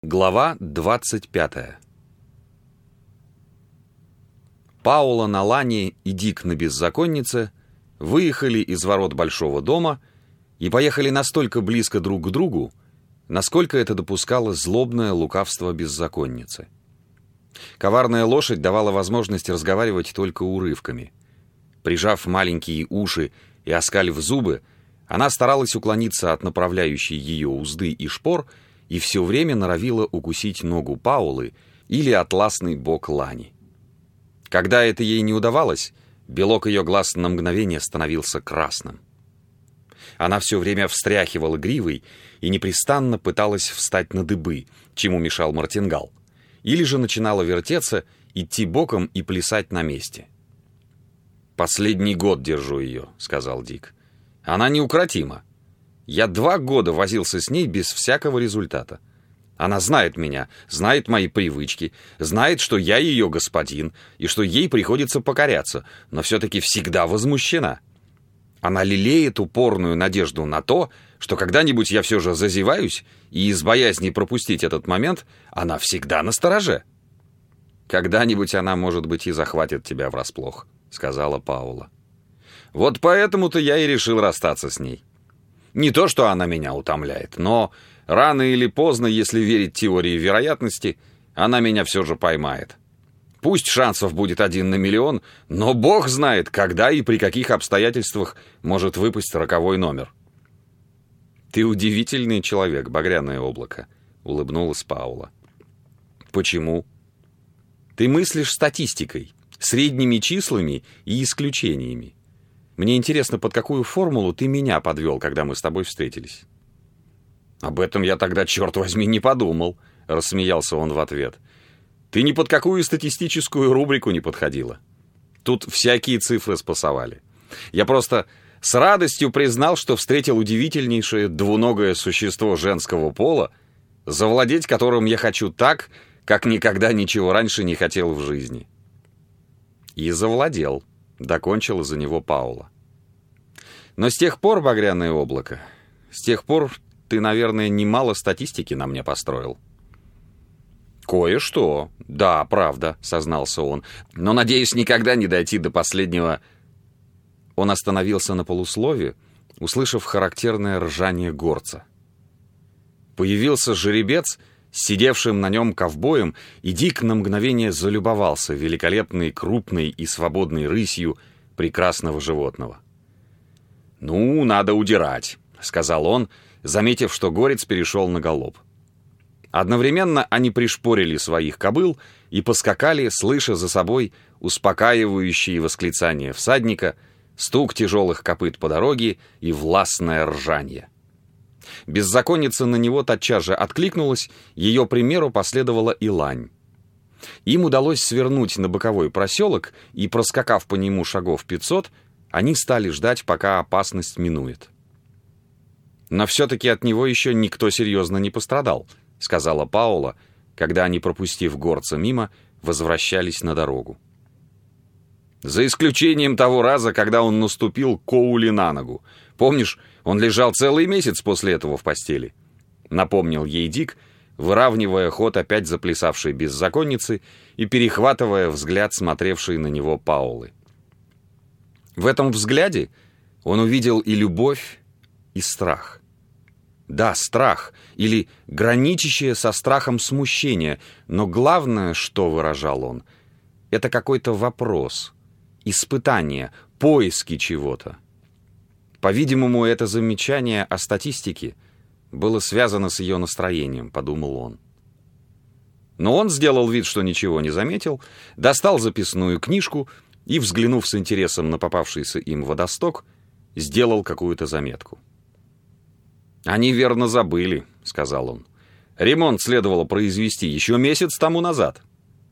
Глава 25. Паула на лане и Дик на беззаконнице выехали из ворот большого дома и поехали настолько близко друг к другу, насколько это допускало злобное лукавство беззаконницы. Коварная лошадь давала возможность разговаривать только урывками. Прижав маленькие уши и оскалив зубы, она старалась уклониться от направляющей ее узды и шпор и все время норовила укусить ногу Паулы или атласный бок лани. Когда это ей не удавалось, белок ее глаз на мгновение становился красным. Она все время встряхивала гривой и непрестанно пыталась встать на дыбы, чему мешал мартингал, или же начинала вертеться, идти боком и плясать на месте. «Последний год держу ее», — сказал Дик. «Она неукротима. Я 2 года возился с ней без всякого результата. Она знает меня, знает мои привычки, знает, что я ее господин и что ей приходится покоряться, но все-таки всегда возмущена. Она лелеет упорную надежду на то, что когда-нибудь я все же зазеваюсь, и из боязни пропустить этот момент она всегда настороже». «Когда-нибудь она, может быть, и захватит тебя врасплох», — сказала Паула. «Вот поэтому-то я и решил расстаться с ней. Не то, что она меня утомляет, но рано или поздно, если верить теории вероятности, она меня все же поймает. Пусть шансов будет 1 на миллион, но Бог знает, когда и при каких обстоятельствах может выпасть роковой номер». «Ты удивительный человек, багряное облако», — улыбнулась Паула. «Почему?» «Ты мыслишь статистикой, средними числами и исключениями. Мне интересно, под какую формулу ты меня подвел, когда мы с тобой встретились?» «Об этом я тогда, черт возьми, не подумал», — рассмеялся он в ответ. «Ты ни под какую статистическую рубрику не подходила. Тут всякие цифры спасовали. Я просто с радостью признал, что встретил удивительнейшее двуногое существо женского пола, завладеть которым я хочу так, как никогда ничего раньше не хотел в жизни». «И завладел», — докончила за него Паула. «Но с тех пор, багряное облако, с тех пор ты, наверное, немало статистики на мне построил». «Кое-что, да, правда», — сознался он, «но, надеюсь, никогда не дойти до последнего...» Он остановился на полуслове, услышав характерное ржание горца. Появился жеребец с сидевшим на нем ковбоем, и Дик на мгновение залюбовался великолепной, крупной и свободной рысью прекрасного животного. «Ну, надо удирать», — сказал он, заметив, что горец перешел на галоп. Одновременно они пришпорили своих кобыл и поскакали, слыша за собой успокаивающие восклицания всадника, стук тяжелых копыт по дороге и властное ржанье. Беззаконница на него тотчас же откликнулась, ее примеру последовала и лань. Им удалось свернуть на боковой проселок, и, проскакав по нему шагов 500, они стали ждать, пока опасность минует. «Но все-таки от него еще никто серьезно не пострадал», — сказала Паула, когда они, пропустив горца мимо, возвращались на дорогу. «За исключением того раза, когда он наступил Коули на ногу. Помнишь, он лежал целый месяц после этого в постели», — напомнил ей Дик, выравнивая ход опять заплясавшей беззаконницы и перехватывая взгляд, смотревшей на него Паулы. В этом взгляде он увидел и любовь, и страх. Да, страх, или граничащее со страхом смущение, но главное, что выражал он, это какой-то вопрос, испытание, поиски чего-то. По-видимому, это замечание о статистике было связано с ее настроением, подумал он. Но он сделал вид, что ничего не заметил, достал записную книжку и, взглянув с интересом на попавшийся им водосток, сделал какую-то заметку. «Они верно забыли», — сказал он. «Ремонт следовало произвести еще месяц тому назад».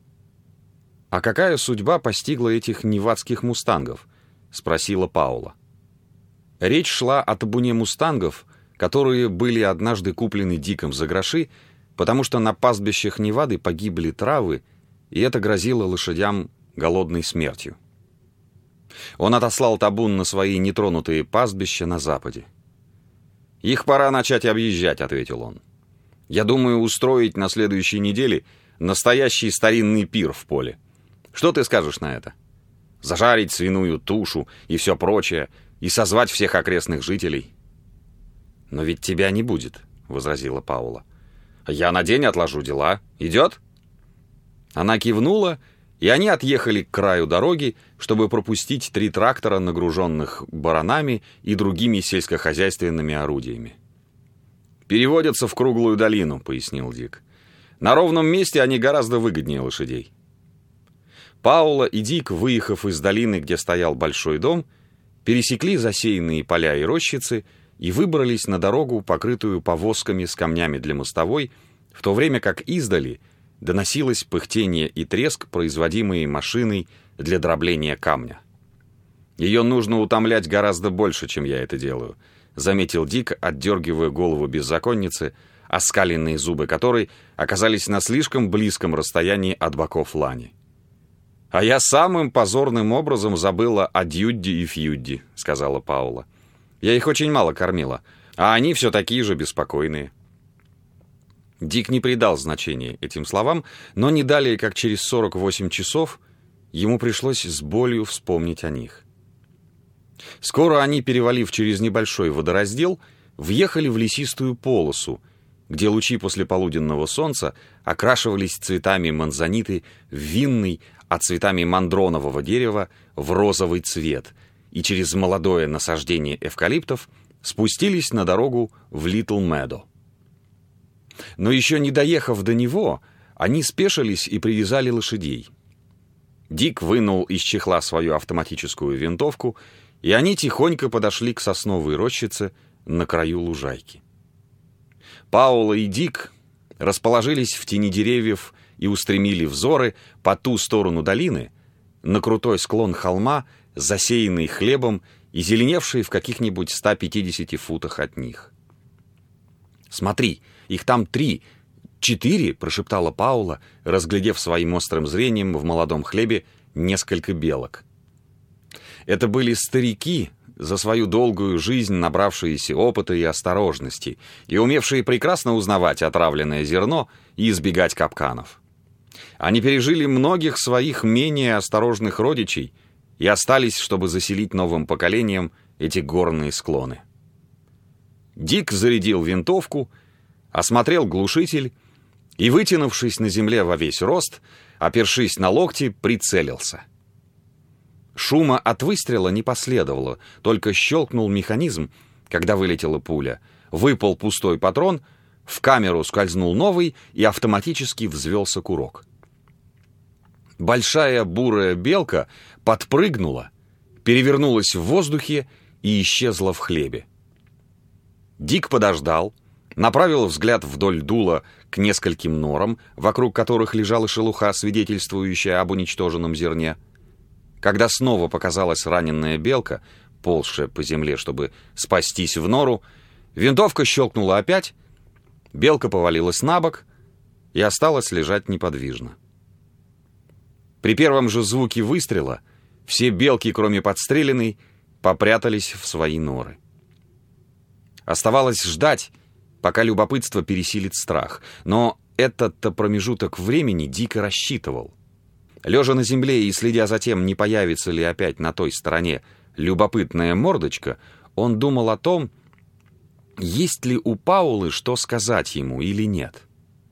«А какая судьба постигла этих невадских мустангов?» — спросила Паула. Речь шла о табуне мустангов, которые были однажды куплены Диком за гроши, потому что на пастбищах Невады погибли травы, и это грозило лошадям голодной смертью. Он отослал табун на свои нетронутые пастбища на западе. «Их пора начать объезжать», — ответил он. Я думаю устроить на следующей неделе настоящий старинный пир в поле. Что ты скажешь на это? Зажарить свиную тушу и все прочее, и созвать всех окрестных жителей». «Но ведь тебя не будет», — возразила Паула. «Я на день отложу дела. Идет?» Она кивнула, и они отъехали к краю дороги, чтобы пропустить 3 трактора, нагруженных баранами и другими сельскохозяйственными орудиями. «Переводятся в круглую долину», — пояснил Дик. «На ровном месте они гораздо выгоднее лошадей». Паула и Дик, выехав из долины, где стоял большой дом, пересекли засеянные поля и рощицы и выбрались на дорогу, покрытую повозками с камнями для мостовой, в то время как издали доносилось пыхтение и треск, производимые машиной для дробления камня. «Ее нужно утомлять гораздо больше, чем я это делаю», — заметил Дик, отдергивая голову беззаконницы, оскаленные зубы которой оказались на слишком близком расстоянии от боков лани. «А я самым позорным образом забыла о Дьюдди и Фьюдди», — сказала Паула. «Я их очень мало кормила, а они все такие же беспокойные». Дик не придал значения этим словам, но не далее, как через 48 часов, ему пришлось с болью вспомнить о них. Скоро они, перевалив через небольшой водораздел, въехали в лесистую полосу, где лучи послеполуденного солнца окрашивались цветами манзаниты в винный, а цветами мандронового дерева в розовый цвет, и через молодое насаждение эвкалиптов спустились на дорогу в Литл Медо. Но еще не доехав до него, они спешились и привязали лошадей. Дик вынул из чехла свою автоматическую винтовку, и они тихонько подошли к сосновой рощице на краю лужайки. Паула и Дик расположились в тени деревьев и устремили взоры по ту сторону долины, на крутой склон холма, засеянный хлебом и зеленевший в каких-нибудь 150 футах от них. «Смотри, их там 3, 4, прошептала Паула, разглядев своим острым зрением в молодом хлебе несколько белок. Это были старики, за свою долгую жизнь набравшиеся опыта и осторожности, и умевшие прекрасно узнавать отравленное зерно и избегать капканов. Они пережили многих своих менее осторожных родичей и остались, чтобы заселить новым поколением эти горные склоны. Дик зарядил винтовку, осмотрел глушитель и, вытянувшись на земле во весь рост, опершись на локти, прицелился. Шума от выстрела не последовало, только щелкнул механизм, когда вылетела пуля, выпал пустой патрон, в камеру скользнул новый и автоматически взвелся курок. Большая бурая белка подпрыгнула, перевернулась в воздухе и исчезла в хлебе. Дик подождал, направил взгляд вдоль дула к нескольким норам, вокруг которых лежала шелуха, свидетельствующая об уничтоженном зерне. Когда снова показалась раненая белка, ползшая по земле, чтобы спастись в нору, винтовка щелкнула опять, белка повалилась на бок и осталась лежать неподвижно. При первом же звуке выстрела все белки, кроме подстреленной, попрятались в свои норы. Оставалось ждать, пока любопытство пересилит страх, но этот-то промежуток времени Дико рассчитывал. Лежа на земле и следя за тем, не появится ли опять на той стороне любопытная мордочка, он думал о том, есть ли у Паулы что сказать ему или нет.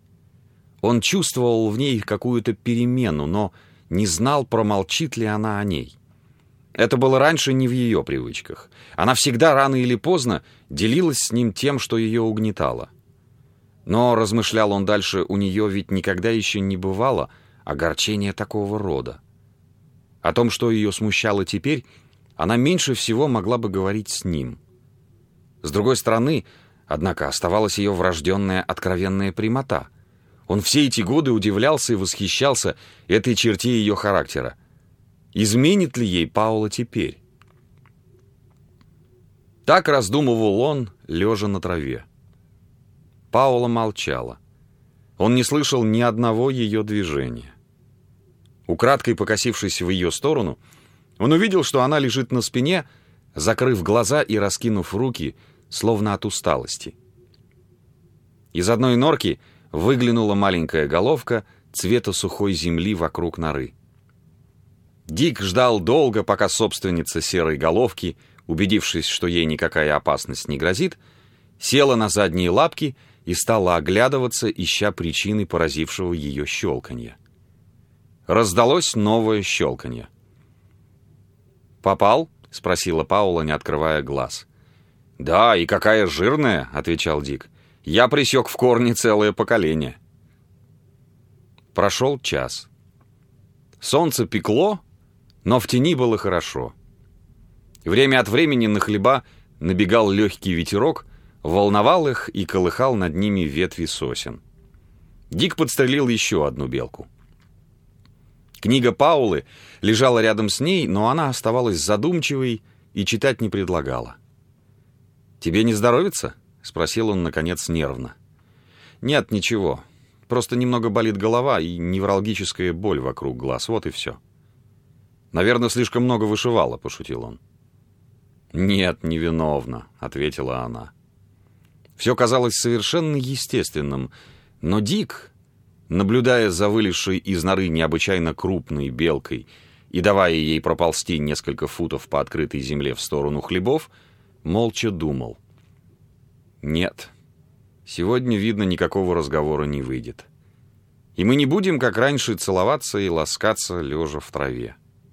Он чувствовал в ней какую-то перемену, но не знал, промолчит ли она о ней. Это было раньше не в ее привычках. Она всегда рано или поздно делилась с ним тем, что ее угнетало. Но, размышлял он дальше, у нее ведь никогда еще не бывало огорчения такого рода. О том, что ее смущало теперь, она меньше всего могла бы говорить с ним. С другой стороны, однако, оставалась ее врожденная откровенная прямота. Он все эти годы удивлялся и восхищался этой черте ее характера. Изменит ли ей Паула теперь? Так раздумывал он, лежа на траве. Паула молчала. Он не слышал ни одного ее движения. Украдкой покосившись в ее сторону, он увидел, что она лежит на спине, закрыв глаза и раскинув руки, словно от усталости. Из одной норки выглянула маленькая головка цвета сухой земли вокруг норы. Дик ждал долго, пока собственница серой головки, убедившись, что ей никакая опасность не грозит, села на задние лапки и стала оглядываться, ища причины поразившего ее щелканья. Раздалось новое щелканье. «Попал?» — спросила Паула, не открывая глаз. «Да, и какая жирная!» — отвечал Дик. «Я пресек в корне целое поколение». Прошел час. Солнце пекло, но в тени было хорошо. Время от времени на хлеба набегал легкий ветерок, волновал их и колыхал над ними ветви сосен. Дик подстрелил еще одну белку. Книга Паулы лежала рядом с ней, но она оставалась задумчивой и читать не предлагала. «Тебе не здоровится?» — спросил он, наконец, нервно. «Нет, ничего. Просто немного болит голова и невралгическая боль вокруг глаз. Вот и все». «Наверное, слишком много вышивала», — пошутил он. «Нет, невиновна», — ответила она. Все казалось совершенно естественным, но Дик, наблюдая за вылезшей из норы необычайно крупной белкой и давая ей проползти несколько футов по открытой земле в сторону хлебов, молча думал. «Нет, сегодня, видно, никакого разговора не выйдет. И мы не будем, как раньше, целоваться и ласкаться, лежа в траве».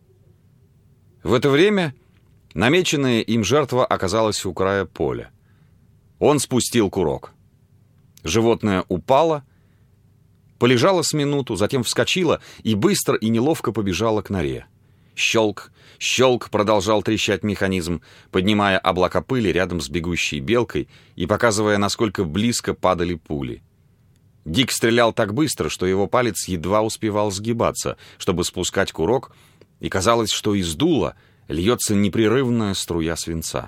В это время намеченная им жертва оказалась у края поля. Он спустил курок. Животное упало, полежало с минуту, затем вскочило и быстро и неловко побежало к норе. Щелк, щелк, продолжал трещать механизм, поднимая облака пыли рядом с бегущей белкой и показывая, насколько близко падали пули. Дик стрелял так быстро, что его палец едва успевал сгибаться, чтобы спускать курок, и казалось, что из дула льется непрерывная струя свинца.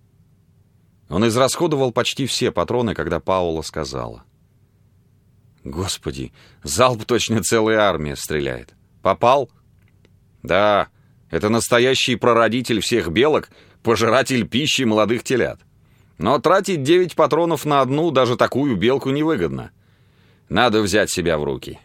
Он израсходовал почти все патроны, когда Паула сказала: «Господи, залп точно целая армия стреляет. Попал?» «Да, это настоящий прародитель всех белок, пожиратель пищи молодых телят. Но тратить 9 патронов на одну, даже такую белку, невыгодно. Надо взять себя в руки».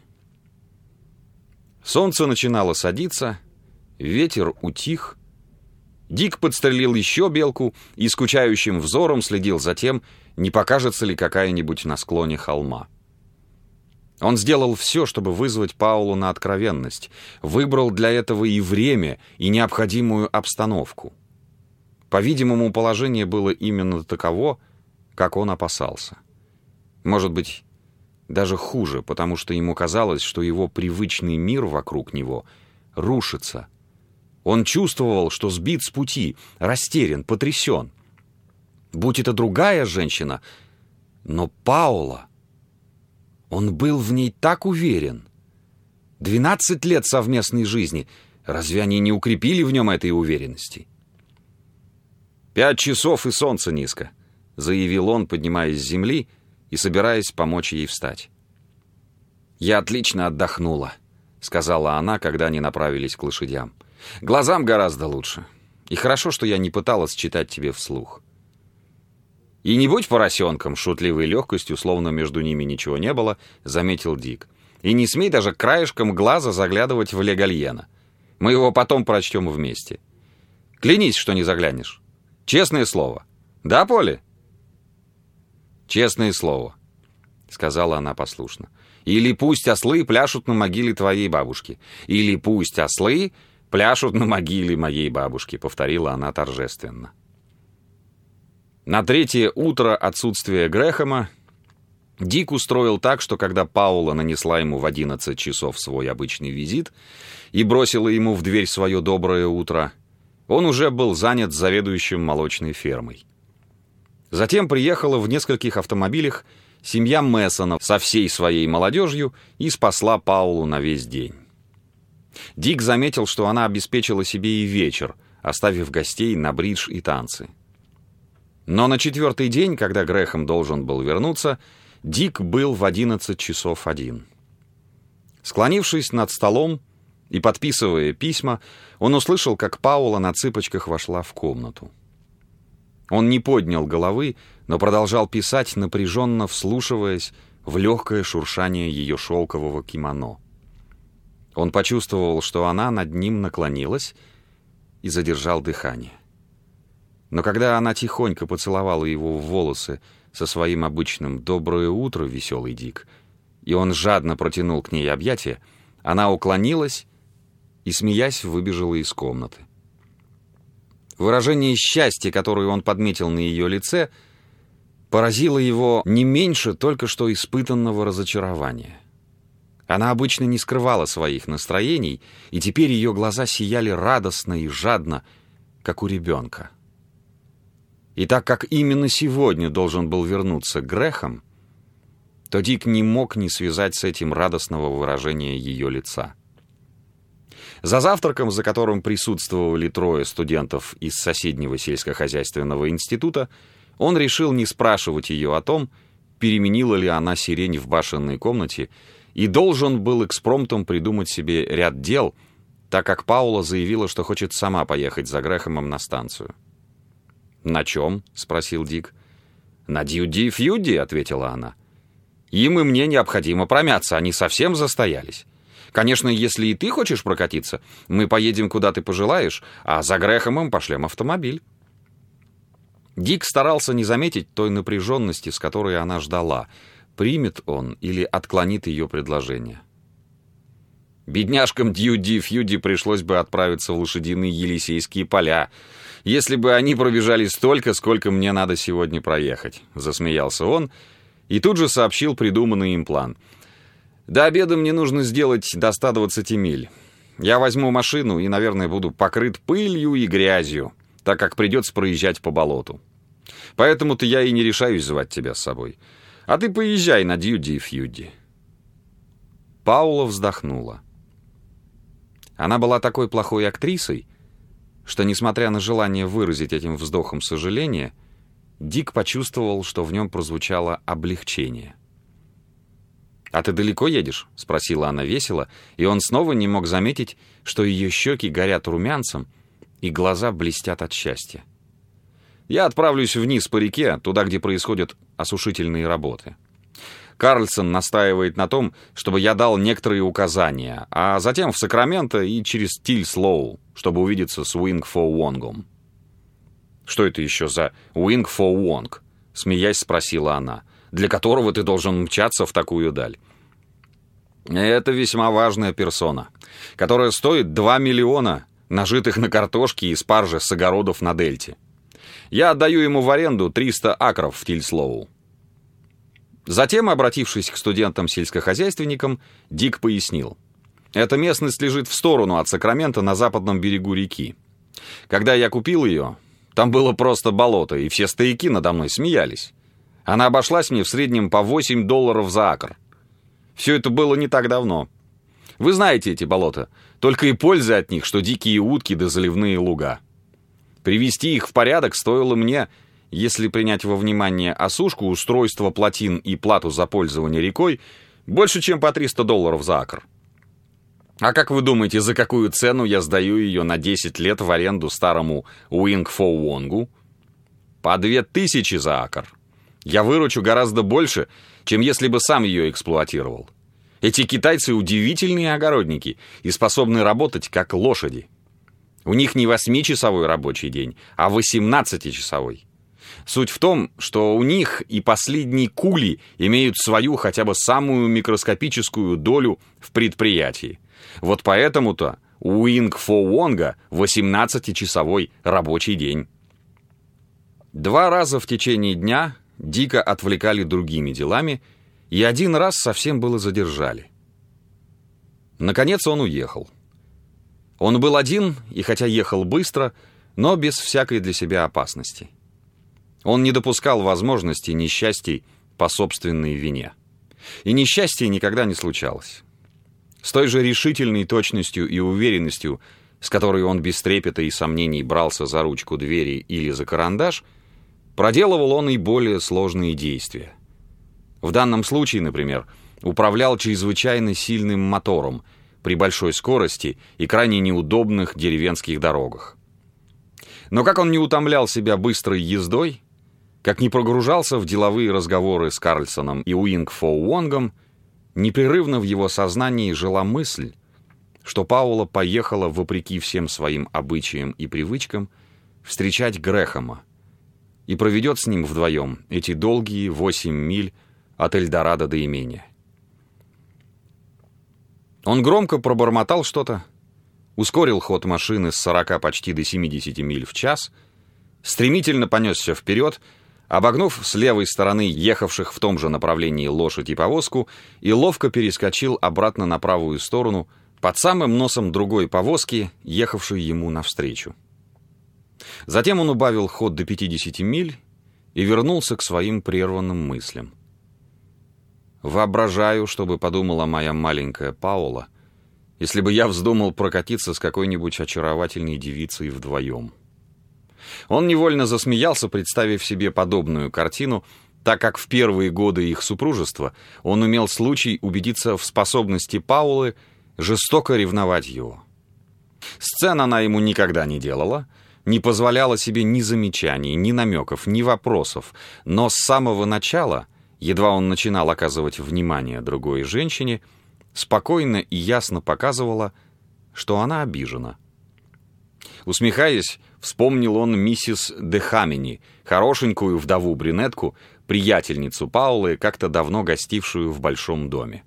Солнце начинало садиться, ветер утих. Дик подстрелил еще белку и скучающим взором следил за тем, не покажется ли какая-нибудь на склоне холма. Он сделал все, чтобы вызвать Паулу на откровенность, выбрал для этого и время, и необходимую обстановку. По-видимому, положение было именно таково, как он опасался. Может быть, даже хуже, потому что ему казалось, что его привычный мир вокруг него рушится. Он чувствовал, что сбит с пути, растерян, потрясен. Будь это другая женщина, но Паула... Он был в ней так уверен. 12 лет совместной жизни. Разве они не укрепили в нем этой уверенности? 5 часов и солнце низко, заявил он, поднимаясь с земли и собираясь помочь ей встать. «Я отлично отдохнула», — сказала она, когда они направились к лошадям. «Глазам гораздо лучше. И хорошо, что я не пыталась читать тебе вслух». «И не будь поросенком», — шутливой легкостью, словно между ними ничего не было, заметил Дик. «И не смей даже краешком глаза заглядывать в Легальена. Мы его потом прочтем вместе. Клянись, что не заглянешь. Честное слово. Да, Полли?» «Честное слово», — сказала она послушно. «Или пусть ослы пляшут на могиле твоей бабушки. Или пусть ослы пляшут на могиле моей бабушки», — повторила она торжественно. На 3-е утро отсутствия Грэхэма Дик устроил так, что когда Паула нанесла ему в 11 часов свой обычный визит и бросила ему в дверь свое доброе утро, он уже был занят заведующим молочной фермой. Затем приехала в нескольких автомобилях семья Мессонов со всей своей молодежью и спасла Паулу на весь день. Дик заметил, что она обеспечила себе и вечер, оставив гостей на бридж и танцы. Но на 4-й день, когда Грэхэм должен был вернуться, Дик был в 11 часов один. Склонившись над столом и подписывая письма, он услышал, как Паула на цыпочках вошла в комнату. Он не поднял головы, но продолжал писать, напряженно вслушиваясь в легкое шуршание ее шелкового кимоно. Он почувствовал, что она над ним наклонилась, и задержал дыхание. Но когда она тихонько поцеловала его в волосы со своим обычным «доброе утро, веселый Дик», и он жадно протянул к ней объятия, она уклонилась и, смеясь, выбежала из комнаты. Выражение счастья, которое он подметил на ее лице, поразило его не меньше только что испытанного разочарования. Она обычно не скрывала своих настроений, и теперь ее глаза сияли радостно и жадно, как у ребенка. И так как именно сегодня должен был вернуться Грэхэм, то Дик не мог не связать с этим радостного выражения ее лица. За завтраком, за которым присутствовали 3 студентов из соседнего сельскохозяйственного института, он решил не спрашивать ее о том, переменила ли она сирень в башенной комнате, и должен был экспромтом придумать себе ряд дел, так как Паула заявила, что хочет сама поехать за Грэхэмом на станцию. «На чем?» — спросил Дик. «На Дьюди-Фьюди», — ответила она. «Им и мне необходимо промяться, они совсем застоялись. Конечно, если и ты хочешь прокатиться, мы поедем, куда ты пожелаешь, а за Грэхэмом пошлем автомобиль». Дик старался не заметить той напряженности, с которой она ждала, примет он или отклонит ее предложение. «Бедняжкам Дьюди-Фьюди пришлось бы отправиться в лошадиные Елисейские поля, если бы они пробежали столько, сколько мне надо сегодня проехать», — засмеялся он и тут же сообщил придуманный им план. «До обеда мне нужно сделать до 120 миль. Я возьму машину и, наверное, буду покрыт пылью и грязью, так как придется проезжать по болоту. Поэтому-то я и не решаюсь звать тебя с собой. А ты поезжай на Дьюди-Фьюди». Паула вздохнула. Она была такой плохой актрисой, что, несмотря на желание выразить этим вздохом сожаление, Дик почувствовал, что в нем прозвучало облегчение. «А ты далеко едешь?» — спросила она весело, и он снова не мог заметить, что ее щеки горят румянцем и глаза блестят от счастья. «Я отправлюсь вниз по реке, туда, где происходят осушительные работы. Карлсон настаивает на том, чтобы я дал некоторые указания, а затем в Сакраменто и через Тильслоу, чтобы увидеться с Уинг-Фо-Уонгом». «Что это еще за Уинг-Фо-Уонг?» — смеясь спросила она. «Для которого ты должен мчаться в такую даль?» «Это весьма важная персона, которая стоит 2 миллиона, нажитых на картошке и спарже с огородов на дельте. Я отдаю ему в аренду 300 акров в Тильслоу». Затем, обратившись к студентам-сельскохозяйственникам, Дик пояснил. «Эта местность лежит в сторону от Сакрамента на западном берегу реки. Когда я купил ее, там было просто болото, и все стояки надо мной смеялись. Она обошлась мне в среднем по $8 за акр. Все это было не так давно. Вы знаете эти болота, только и пользы от них, что дикие утки да заливные луга. Привести их в порядок стоило мне, если принять во внимание осушку, устройство плотин и плату за пользование рекой, больше, чем по $300 за акр. А как вы думаете, за какую цену я сдаю ее на 10 лет в аренду старому Уинг-Фо-Уонгу? По 2000 за акр. Я выручу гораздо больше, чем если бы сам ее эксплуатировал. Эти китайцы удивительные огородники и способны работать как лошади. У них не 8-часовой рабочий день, а 18-часовой. Суть в том, что у них и последние кули имеют свою хотя бы самую микроскопическую долю в предприятии. Вот поэтому-то у Уинг-Фо-Уонга 18-часовой рабочий день. 2 раза в течение дня Дика отвлекали другими делами, и 1 раз совсем было задержали. Наконец он уехал. Он был один, и хотя ехал быстро, но без всякой для себя опасности. Он не допускал возможности несчастий по собственной вине. И несчастье никогда не случалось. С той же решительной точностью и уверенностью, с которой он без трепета и сомнений брался за ручку двери или за карандаш, проделывал он и более сложные действия. В данном случае, например, управлял чрезвычайно сильным мотором при большой скорости и крайне неудобных деревенских дорогах. Но как он не утомлял себя быстрой ездой, как не прогружался в деловые разговоры с Карлсоном и Уинг-Фо-Уонгом, непрерывно в его сознании жила мысль, что Паула поехала, вопреки всем своим обычаям и привычкам, встречать Грэхэма и проведет с ним вдвоем эти долгие 8 миль от Эльдорадо до имения. Он громко пробормотал что-то, ускорил ход машины с 40 почти до 70 миль в час, стремительно понесся вперед, обогнув с левой стороны ехавших в том же направлении лошадь и повозку, и ловко перескочил обратно на правую сторону под самым носом другой повозки, ехавшей ему навстречу. Затем он убавил ход до 50 миль и вернулся к своим прерванным мыслям. «Воображаю, что бы подумала моя маленькая Паула, если бы я вздумал прокатиться с какой-нибудь очаровательной девицей вдвоем». Он невольно засмеялся, представив себе подобную картину, так как в первые годы их супружества он имел случай убедиться в способности Паулы жестоко ревновать его. Сцен она ему никогда не делала, не позволяла себе ни замечаний, ни намеков, ни вопросов, но с самого начала, едва он начинал оказывать внимание другой женщине, спокойно и ясно показывала, что она обижена. Усмехаясь, вспомнил он миссис де Хамини, хорошенькую вдову-брюнетку, приятельницу Паулы, как-то давно гостившую в большом доме.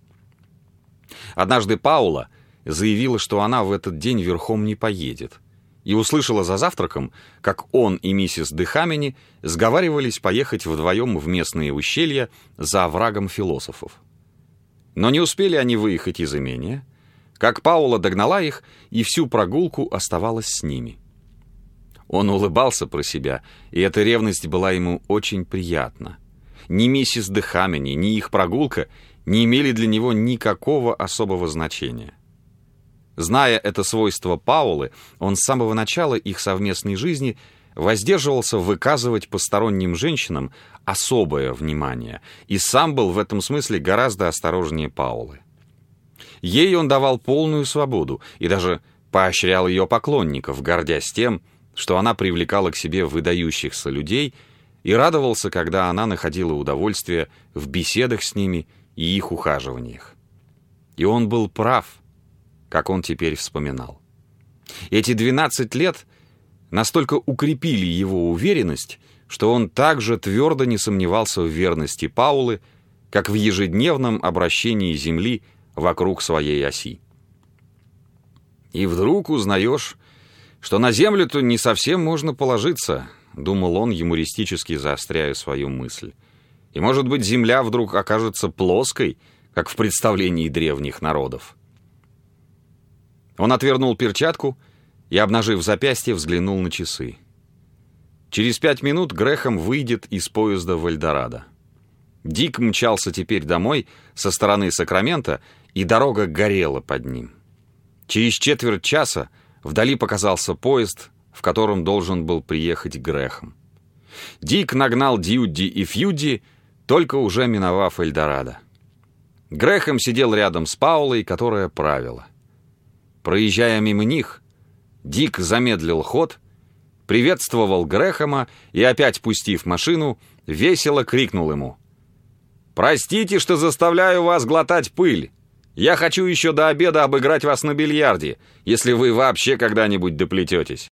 Однажды Паула заявила, что она в этот день верхом не поедет, и услышала за завтраком, как он и миссис де Хамини сговаривались поехать вдвоем в местные ущелья за оврагом философов. Но не успели они выехать из имения, как Паула догнала их и всю прогулку оставалась с ними. Он улыбался про себя, и эта ревность была ему очень приятна. Ни миссис де Хамини, ни их прогулка не имели для него никакого особого значения. Зная это свойство Паулы, он с самого начала их совместной жизни воздерживался выказывать посторонним женщинам особое внимание, и сам был в этом смысле гораздо осторожнее Паулы. Ей он давал полную свободу и даже поощрял ее поклонников, гордясь тем, что она привлекала к себе выдающихся людей, и радовался, когда она находила удовольствие в беседах с ними и их ухаживаниях. И он был прав, как он теперь вспоминал. Эти 12 лет настолько укрепили его уверенность, что он также твердо не сомневался в верности Паулы, как в ежедневном обращении Земли вокруг своей оси. «И вдруг узнаешь, что на Землю-то не совсем можно положиться», — думал он, юмористически заостряя свою мысль. «И, может быть, Земля вдруг окажется плоской, как в представлении древних народов». Он отвернул перчатку и, обнажив запястье, взглянул на часы. Через 5 минут Грэхэм выйдет из поезда в Эльдорадо. Дик мчался теперь домой со стороны Сакрамента, и дорога горела под ним. Через четверть часа вдали показался поезд, в котором должен был приехать Грэхэм. Дик нагнал Дьюдди и Фьюдди, только уже миновав Эльдорадо. Грэхэм сидел рядом с Паулой, которая правила. Проезжая мимо них, Дик замедлил ход, приветствовал Грэхэма и, опять пустив машину, весело крикнул ему: «Простите, что заставляю вас глотать пыль. Я хочу еще до обеда обыграть вас на бильярде, если вы вообще когда-нибудь доплететесь».